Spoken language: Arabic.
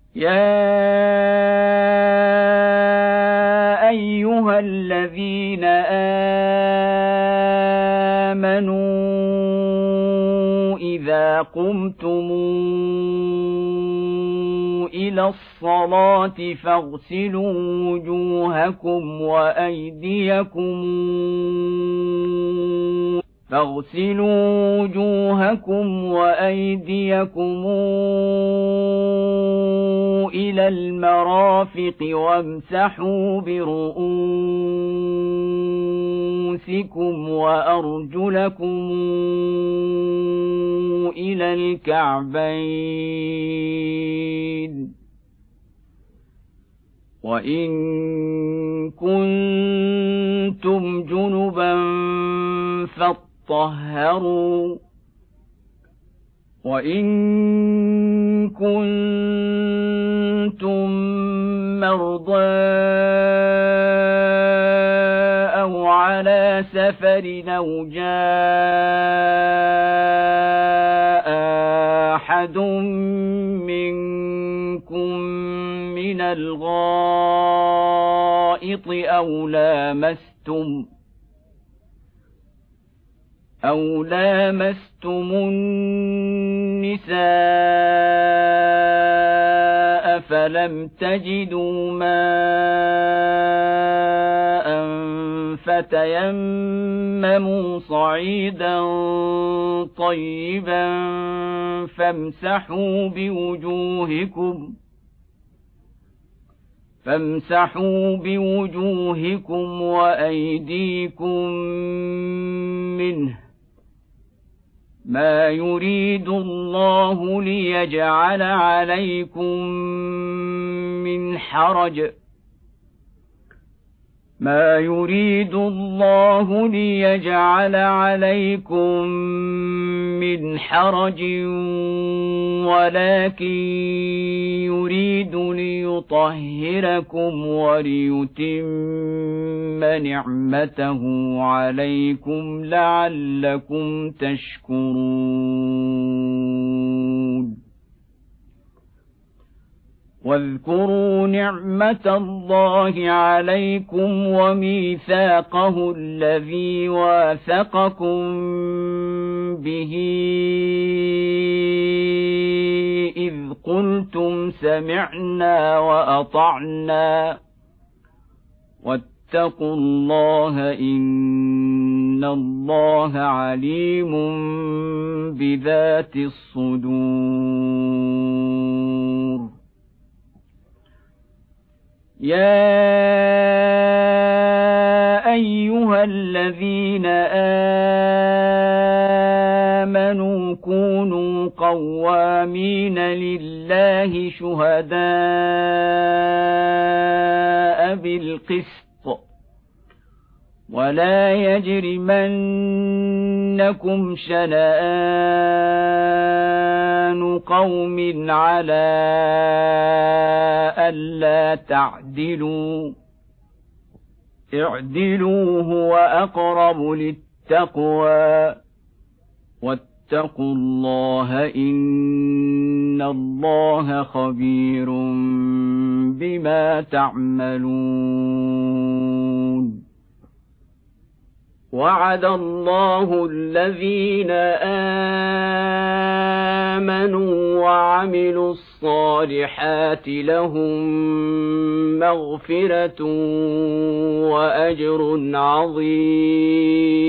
يا أيها الذين آمنوا إذا قمتم إلى الصلاة فاغسلوا وجوهكم وأيديكم إلى المرافق وامسحوا برؤوسكم وأرجلكم إلى الكعبين وإن كنتم جنبا فاطهروا وإن كنتم مرضى أو على سفر أو جاء أحد منكم من الغائط أو لامستم النساء فلم تجدوا ماء فتيمموا صعيدا طيبا فامسحوا بوجوهكم وأيديكم منه ما يريد الله ليجعل عليكم من حرج ولكن يريد ليطهركم وليتم نعمته عليكم لعلكم تشكرون واذكروا نعمة الله عليكم وميثاقه الذي واثقكم به إذ قلتم سمعنا وأطعنا واتقوا الله إن الله عليم بذات الصدور يا أيها الذين آمنوا كونوا قوامين لله شهداء بالقسط ولا يجرمنكم شنآن قوم على ألا تعدلوا اعدلوا هو أقرب للتقوى واتقوا الله إن الله خبير بما تعملون وعد الله الذين آمنوا وعملوا الصالحات لهم مغفرة وأجر عظيم